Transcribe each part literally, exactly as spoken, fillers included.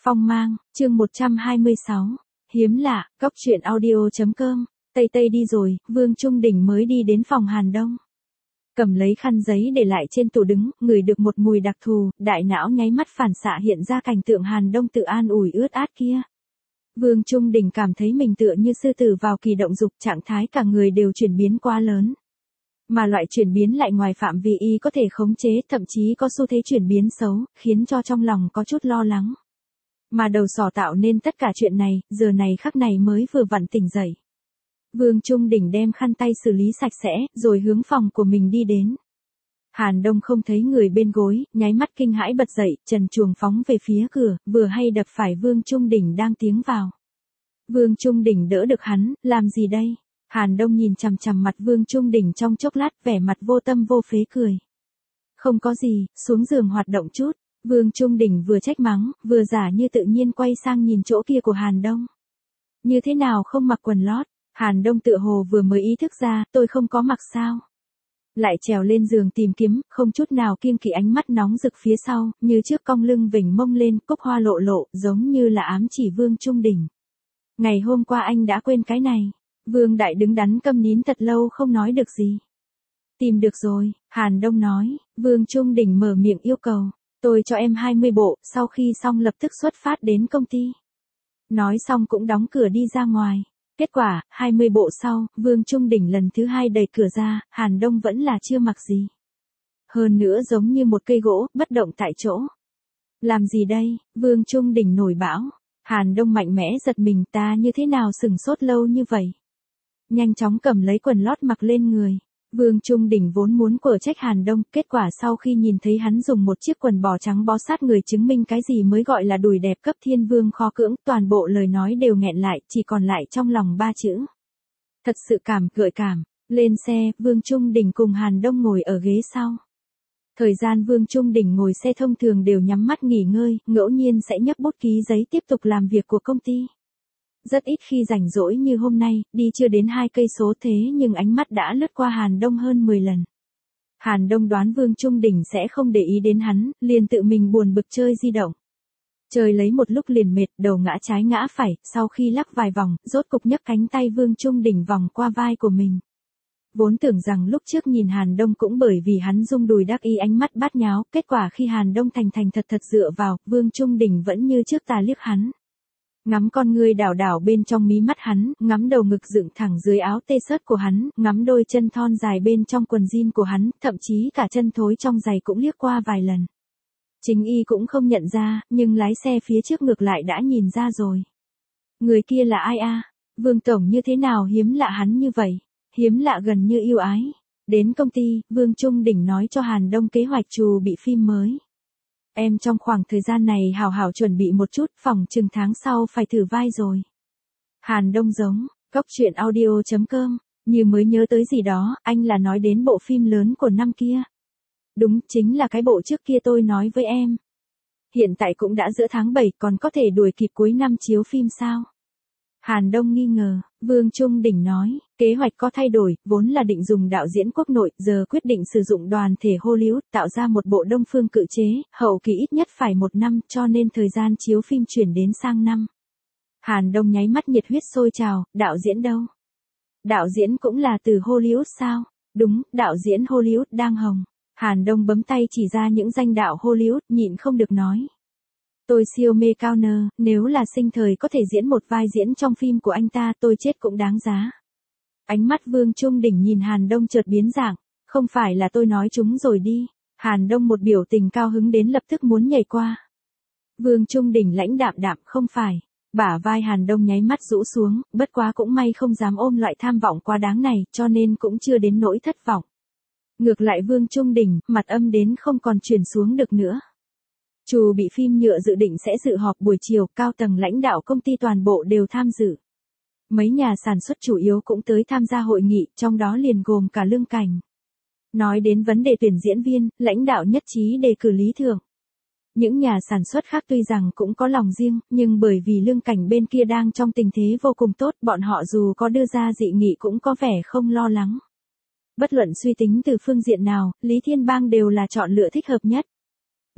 Phong mang, chương một trăm hai mươi sáu. Hiếm lạ, cóc truyện audio.com. Tây Tây đi rồi, Vương Trung Đình mới đi đến phòng Hàn Đông. Cầm lấy khăn giấy để lại trên tủ đứng, ngửi được một mùi đặc thù, đại não nháy mắt phản xạ hiện ra cảnh tượng Hàn Đông tự an ủi ướt át kia. Vương Trung Đình cảm thấy mình tựa như sư tử vào kỳ động dục, trạng thái cả người đều chuyển biến quá lớn. Mà loại chuyển biến lại ngoài phạm vi y có thể khống chế, thậm chí có xu thế chuyển biến xấu, khiến cho trong lòng có chút lo lắng. Mà đầu sỏ tạo nên tất cả chuyện này, giờ này khắc này mới vừa vặn tỉnh dậy. Vương Trung Đình đem khăn tay xử lý sạch sẽ, rồi hướng phòng của mình đi đến. Hàn Đông không thấy người bên gối, nháy mắt kinh hãi bật dậy, trần truồng phóng về phía cửa, vừa hay đập phải Vương Trung Đình đang tiến vào. Vương Trung Đình đỡ được hắn, làm gì đây? Hàn Đông nhìn chằm chằm mặt Vương Trung Đình trong chốc lát, vẻ mặt vô tâm vô phế cười. Không có gì, xuống giường hoạt động chút. Vương Trung Đình vừa trách mắng, vừa giả như tự nhiên quay sang nhìn chỗ kia của Hàn Đông. Như thế nào không mặc quần lót? Hàn Đông tựa hồ vừa mới ý thức ra, tôi không có mặc sao. Lại trèo lên giường tìm kiếm, không chút nào kiêng kỵ, ánh mắt nóng rực phía sau, như trước cong lưng vểnh mông lên, cúc hoa lộ lộ, giống như là ám chỉ Vương Trung Đình. Ngày hôm qua anh đã quên cái này. Vương Đại đứng đắn câm nín thật lâu không nói được gì. Tìm được rồi, Hàn Đông nói. Vương Trung Đình mở miệng yêu cầu. Tôi cho em hai mươi bộ, sau khi xong lập tức xuất phát đến công ty. Nói xong cũng đóng cửa đi ra ngoài. Kết quả, hai mươi bộ sau, Vương Trung Đình lần thứ hai đẩy cửa ra, Hàn Đông vẫn là chưa mặc gì. Hơn nữa giống như một cây gỗ, bất động tại chỗ. Làm gì đây? Vương Trung Đình nổi bão. Hàn Đông mạnh mẽ giật mình, ta như thế nào sừng sốt lâu như vậy? Nhanh chóng cầm lấy quần lót mặc lên người. Vương Trung Đình vốn muốn quở trách Hàn Đông, kết quả sau khi nhìn thấy hắn dùng một chiếc quần bò trắng bó sát người chứng minh cái gì mới gọi là đùi đẹp cấp thiên vương khó cưỡng, toàn bộ lời nói đều nghẹn lại, chỉ còn lại trong lòng ba chữ. Thật sự cảm, gợi cảm. Lên xe, Vương Trung Đình cùng Hàn Đông ngồi ở ghế sau. Thời gian Vương Trung Đình ngồi xe thông thường đều nhắm mắt nghỉ ngơi, ngẫu nhiên sẽ nhấc bút ký giấy tiếp tục làm việc của công ty. Rất ít khi rảnh rỗi như hôm nay, đi chưa đến hai cây số thế nhưng ánh mắt đã lướt qua Hàn Đông hơn mười lần. Hàn Đông đoán Vương Trung Đình sẽ không để ý đến hắn, liền tự mình buồn bực chơi di động. Chơi lấy một lúc liền mệt, đầu ngã trái ngã phải, sau khi lắc vài vòng, rốt cục nhấc cánh tay Vương Trung Đình vòng qua vai của mình. Vốn tưởng rằng lúc trước nhìn Hàn Đông cũng bởi vì hắn rung đùi đắc ý ánh mắt bát nháo, kết quả khi Hàn Đông thành thành thật thật dựa vào, Vương Trung Đình vẫn như trước tà liếc hắn. Ngắm con ngươi đảo đảo bên trong mí mắt hắn, ngắm đầu ngực dựng thẳng dưới áo tê sớt của hắn, ngắm đôi chân thon dài bên trong quần jean của hắn, thậm chí cả chân thối trong giày cũng liếc qua vài lần. Chính y cũng không nhận ra, nhưng lái xe phía trước ngược lại đã nhìn ra rồi. Người kia là ai a? Vương Tổng như thế nào hiếm lạ hắn như vậy? Hiếm lạ gần như yêu ái. Đến công ty, Vương Trung Đình nói cho Hàn Đông kế hoạch chù bị phim mới. Em trong khoảng thời gian này hào hào chuẩn bị một chút, phòng chừng tháng sau phải thử vai rồi. Hàn Đông giống, cóc truyện audio.com, như mới nhớ tới gì đó, anh là nói đến bộ phim lớn của năm kia. Đúng, chính là cái bộ trước kia tôi nói với em. Hiện tại cũng đã giữa tháng bảy, còn có thể đuổi kịp cuối năm chiếu phim sao? Hàn Đông nghi ngờ, Vương Trung Đình nói, kế hoạch có thay đổi, vốn là định dùng đạo diễn quốc nội, giờ quyết định sử dụng đoàn thể Hollywood, tạo ra một bộ đông phương cự chế, hậu kỳ ít nhất phải một năm, cho nên thời gian chiếu phim chuyển đến sang năm. Hàn Đông nháy mắt nhiệt huyết sôi trào, đạo diễn đâu? Đạo diễn cũng là từ Hollywood sao? Đúng, đạo diễn Hollywood đang hồng. Hàn Đông bấm tay chỉ ra những danh đạo Hollywood, nhịn không được nói. Tôi siêu mê cao nơ, nếu là sinh thời có thể diễn một vai diễn trong phim của anh ta tôi chết cũng đáng giá. Ánh mắt Vương Trung Đình nhìn Hàn Đông chợt biến dạng, không phải là tôi nói chúng rồi đi. Hàn Đông một biểu tình cao hứng đến lập tức muốn nhảy qua. Vương Trung Đình lãnh đạm đạm, không phải. Bả vai Hàn Đông nháy mắt rũ xuống, bất quá cũng may không dám ôm loại tham vọng quá đáng này, cho nên cũng chưa đến nỗi thất vọng. Ngược lại Vương Trung Đình, mặt âm đến không còn chuyển xuống được nữa. Chù bị phim nhựa dự định sẽ dự họp buổi chiều, cao tầng lãnh đạo công ty toàn bộ đều tham dự. Mấy nhà sản xuất chủ yếu cũng tới tham gia hội nghị, trong đó liền gồm cả Lương Cảnh. Nói đến vấn đề tuyển diễn viên, lãnh đạo nhất trí đề cử Lý Thượng. Những nhà sản xuất khác tuy rằng cũng có lòng riêng, nhưng bởi vì Lương Cảnh bên kia đang trong tình thế vô cùng tốt, bọn họ dù có đưa ra dị nghị cũng có vẻ không lo lắng. Bất luận suy tính từ phương diện nào, Lý Thiên Bang đều là chọn lựa thích hợp nhất.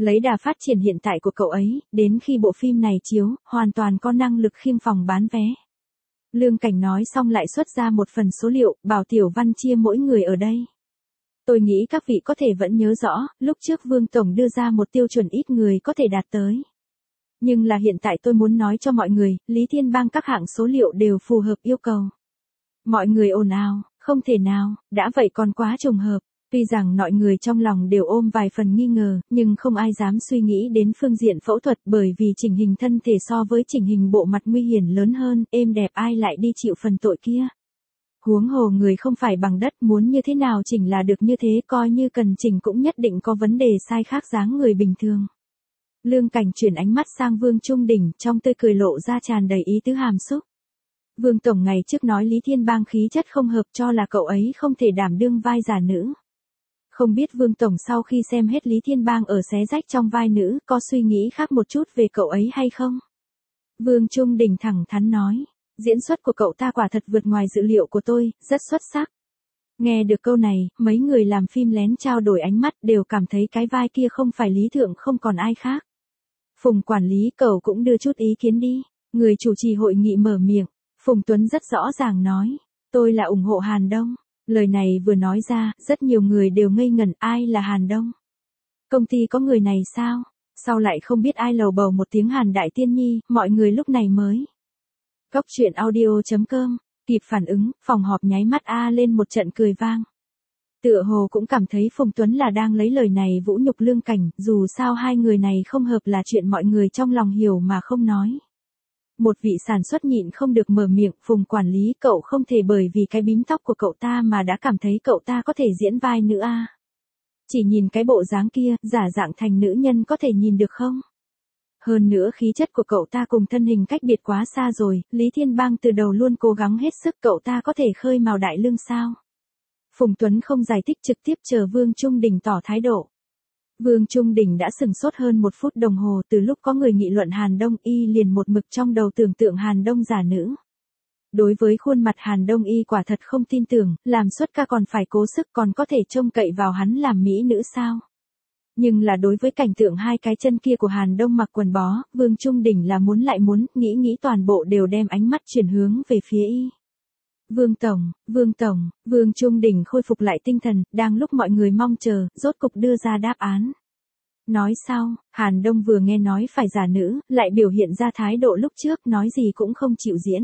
Lấy đà phát triển hiện tại của cậu ấy, đến khi bộ phim này chiếu, hoàn toàn có năng lực khiêng phòng bán vé. Lương Cảnh nói xong lại xuất ra một phần số liệu, bảo Tiểu Văn chia mỗi người ở đây. Tôi nghĩ các vị có thể vẫn nhớ rõ, lúc trước Vương Tổng đưa ra một tiêu chuẩn ít người có thể đạt tới. Nhưng là hiện tại tôi muốn nói cho mọi người, Lý Thiên Bang các hạng số liệu đều phù hợp yêu cầu. Mọi người ồn ào, không thể nào, đã vậy còn quá trùng hợp. Tuy rằng mọi người trong lòng đều ôm vài phần nghi ngờ, nhưng không ai dám suy nghĩ đến phương diện phẫu thuật bởi vì chỉnh hình thân thể so với chỉnh hình bộ mặt nguy hiểm lớn hơn, êm đẹp ai lại đi chịu phần tội kia. Huống hồ người không phải bằng đất, muốn như thế nào chỉnh là được như thế, coi như cần chỉnh cũng nhất định có vấn đề sai khác dáng người bình thường. Lương Cảnh chuyển ánh mắt sang Vương Trung Đình, trong tươi cười lộ ra tràn đầy ý tứ hàm xúc. Vương Tổng ngày trước nói Lý Thiên Bang khí chất không hợp cho là cậu ấy không thể đảm đương vai giả nữ. Không biết Vương Tổng sau khi xem hết Lý Thiên Bang ở xé rách trong vai nữ, có suy nghĩ khác một chút về cậu ấy hay không? Vương Trung Đình thẳng thắn nói, diễn xuất của cậu ta quả thật vượt ngoài dự liệu của tôi, rất xuất sắc. Nghe được câu này, mấy người làm phim lén trao đổi ánh mắt đều cảm thấy cái vai kia không phải Lý Thượng không còn ai khác. Phùng quản lý cậu cũng đưa chút ý kiến đi. Người chủ trì hội nghị mở miệng, Phùng Tuấn rất rõ ràng nói, tôi là ủng hộ Hàn Đông. Lời này vừa nói ra, rất nhiều người đều ngây ngẩn, ai là Hàn Đông? Công ty có người này sao? Sau lại không biết ai lầu bầu một tiếng Hàn Đại Tiên Nhi, mọi người lúc này mới. Cốc truyện audio chấm com, kịp phản ứng, phòng họp nháy mắt a lên một trận cười vang. Tựa hồ cũng cảm thấy Phùng Tuấn là đang lấy lời này vũ nhục Lương Cảnh, dù sao hai người này không hợp là chuyện mọi người trong lòng hiểu mà không nói. Một vị sản xuất nhịn không được mở miệng, Phùng quản lý cậu không thể bởi vì cái bím tóc của cậu ta mà đã cảm thấy cậu ta có thể diễn vai nữ a. Chỉ nhìn cái bộ dáng kia, giả dạng thành nữ nhân có thể nhìn được không? Hơn nữa khí chất của cậu ta cùng thân hình cách biệt quá xa rồi, Lý Thiên Bang từ đầu luôn cố gắng hết sức, cậu ta có thể khơi mào đại lương sao? Phùng Tuấn không giải thích, trực tiếp chờ Vương Trung Đình tỏ thái độ. Vương Trung Đình đã sừng sốt hơn một phút đồng hồ, từ lúc có người nghị luận Hàn Đông Y liền một mực trong đầu tưởng tượng Hàn Đông giả nữ. Đối với khuôn mặt Hàn Đông Y quả thật không tin tưởng, làm xuất ca còn phải cố sức, còn có thể trông cậy vào hắn làm mỹ nữ sao? Nhưng là đối với cảnh tượng hai cái chân kia của Hàn Đông mặc quần bó, Vương Trung Đình là muốn lại muốn, nghĩ nghĩ toàn bộ đều đem ánh mắt chuyển hướng về phía y. Vương Tổng, Vương Tổng, Vương Trung Đình khôi phục lại tinh thần, đang lúc mọi người mong chờ, rốt cục đưa ra đáp án. Nói sau, Hàn Đông vừa nghe nói phải giả nữ, lại biểu hiện ra thái độ lúc trước, nói gì cũng không chịu diễn.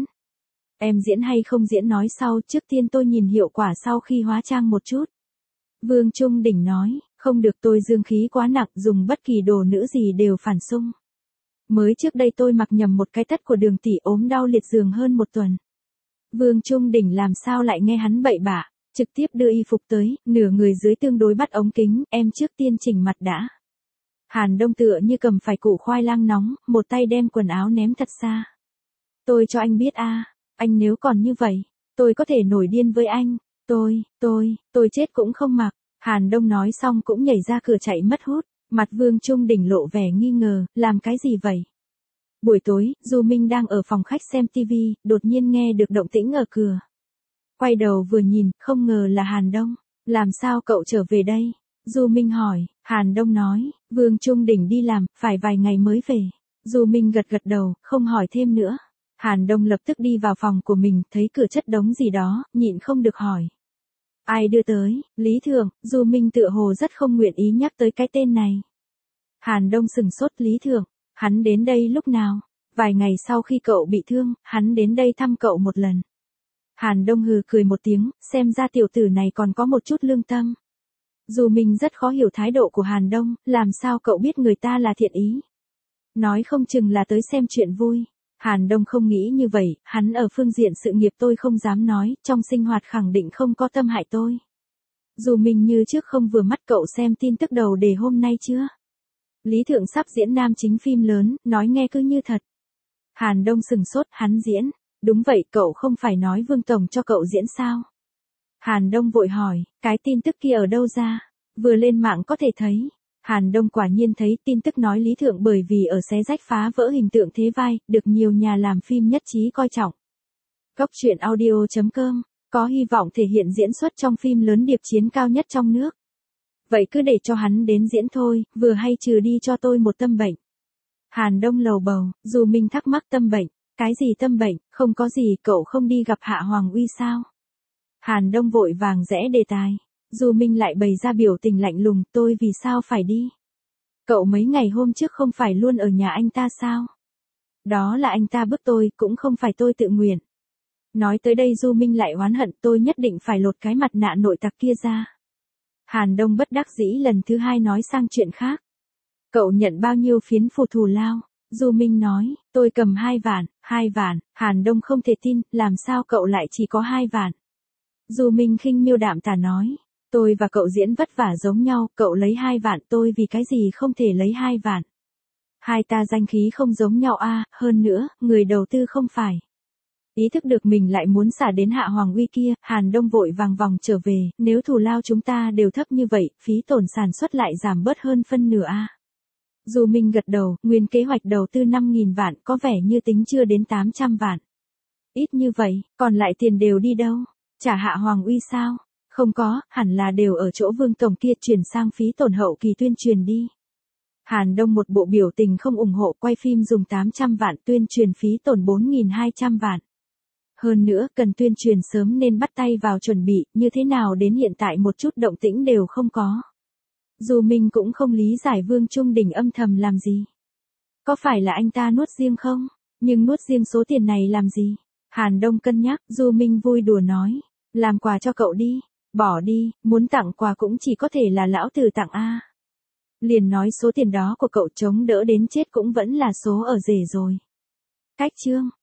Em diễn hay không diễn nói sau, trước tiên tôi nhìn hiệu quả sau khi hóa trang một chút. Vương Trung Đình nói, không được, tôi dương khí quá nặng, dùng bất kỳ đồ nữ gì đều phản xung. Mới trước đây tôi mặc nhầm một cái tất của Đường tỷ, ốm đau liệt giường hơn một tuần. Vương Trung Đình làm sao lại nghe hắn bậy bạ, trực tiếp đưa y phục tới, nửa người dưới tương đối bắt ống kính, em trước tiên chỉnh mặt đã. Hàn Đông tựa như cầm phải củ khoai lang nóng, một tay đem quần áo ném thật xa. Tôi cho anh biết a, anh nếu còn như vậy, tôi có thể nổi điên với anh, tôi, tôi, tôi chết cũng không mặc. Hàn Đông nói xong cũng nhảy ra cửa chạy mất hút, mặt Vương Trung Đình lộ vẻ nghi ngờ, làm cái gì vậy? Buổi tối, Du Minh đang ở phòng khách xem tivi, đột nhiên nghe được động tĩnh ở cửa. Quay đầu vừa nhìn, không ngờ là Hàn Đông. Làm sao cậu trở về đây? Du Minh hỏi, Hàn Đông nói, Vương Trung Đình đi làm, phải vài ngày mới về. Du Minh gật gật đầu, không hỏi thêm nữa. Hàn Đông lập tức đi vào phòng của mình, thấy cửa chất đống gì đó, nhịn không được hỏi. Ai đưa tới? Lý Thượng. Du Minh tựa hồ rất không nguyện ý nhắc tới cái tên này. Hàn Đông sừng sốt, Lý Thượng. Hắn đến đây lúc nào? Vài ngày sau khi cậu bị thương, hắn đến đây thăm cậu một lần. Hàn Đông hừ cười một tiếng, xem ra tiểu tử này còn có một chút lương tâm. Du Minh rất khó hiểu thái độ của Hàn Đông, làm sao cậu biết người ta là thiện ý? Nói không chừng là tới xem chuyện vui. Hàn Đông không nghĩ như vậy, hắn ở phương diện sự nghiệp tôi không dám nói, trong sinh hoạt khẳng định không có tâm hại tôi. Du Minh như trước không vừa mắt, cậu xem tin tức đầu đề hôm nay chưa? Lý Thượng sắp diễn nam chính phim lớn, nói nghe cứ như thật. Hàn Đông sừng sốt, hắn diễn. Đúng vậy, cậu không phải nói Vương Tổng cho cậu diễn sao? Hàn Đông vội hỏi, cái tin tức kia ở đâu ra? Vừa lên mạng có thể thấy. Hàn Đông quả nhiên thấy tin tức nói Lý Thượng bởi vì ở xé rách phá vỡ hình tượng thế vai, được nhiều nhà làm phim nhất trí coi trọng. Cốc truyện audio chấm com, có hy vọng thể hiện diễn xuất trong phim lớn điệp chiến cao nhất trong nước. Vậy cứ để cho hắn đến diễn thôi, vừa hay trừ đi cho tôi một tâm bệnh. Hàn Đông lầu bầu, Du Minh thắc mắc tâm bệnh. Cái gì tâm bệnh, không có gì, cậu không đi gặp Hạ Hoàng Uy sao? Hàn Đông vội vàng rẽ đề tài. Du Minh lại bày ra biểu tình lạnh lùng, tôi vì sao phải đi? Cậu mấy ngày hôm trước không phải luôn ở nhà anh ta sao? Đó là anh ta bức tôi, cũng không phải tôi tự nguyện. Nói tới đây Du Minh lại oán hận, tôi nhất định phải lột cái mặt nạ nội tặc kia ra. Hàn Đông bất đắc dĩ lần thứ hai nói sang chuyện khác. Cậu nhận bao nhiêu phiến phù thù lao? Du Minh nói, tôi cầm hai vạn, hai vạn. Hàn Đông không thể tin, làm sao cậu lại chỉ có hai vạn? Du Minh khinh miêu đạm tả nói, tôi và cậu diễn vất vả giống nhau, cậu lấy hai vạn, tôi vì cái gì không thể lấy hai vạn? Hai ta danh khí không giống nhau a, à, hơn nữa, người đầu tư không phải. Ý thức được mình lại muốn xả đến Hạ Hoàng Uy kia, Hàn Đông vội vàng vòng trở về, nếu thù lao chúng ta đều thấp như vậy, phí tổn sản xuất lại giảm bớt hơn phân nửa a. À. Du Minh gật đầu, nguyên kế hoạch đầu tư năm nghìn vạn, có vẻ như tính chưa đến tám trăm vạn. Ít như vậy, còn lại tiền đều đi đâu? Trả Hạ Hoàng Uy sao? Không có, hẳn là đều ở chỗ Vương tổng kia chuyển sang phí tổn hậu kỳ tuyên truyền đi. Hàn Đông một bộ biểu tình không ủng hộ, quay phim dùng tám trăm vạn, tuyên truyền phí tổn bốn nghìn hai trăm vạn. Hơn nữa, cần tuyên truyền sớm nên bắt tay vào chuẩn bị, như thế nào đến hiện tại một chút động tĩnh đều không có. Du Minh cũng không lý giải Vương Trung Đình âm thầm làm gì. Có phải là anh ta nuốt riêng không? Nhưng nuốt riêng số tiền này làm gì? Hàn Đông cân nhắc, Du Minh vui đùa nói, làm quà cho cậu đi, bỏ đi, muốn tặng quà cũng chỉ có thể là lão tử tặng a. Liền nói số tiền đó của cậu chống đỡ đến chết cũng vẫn là số ở rể rồi. Cách chương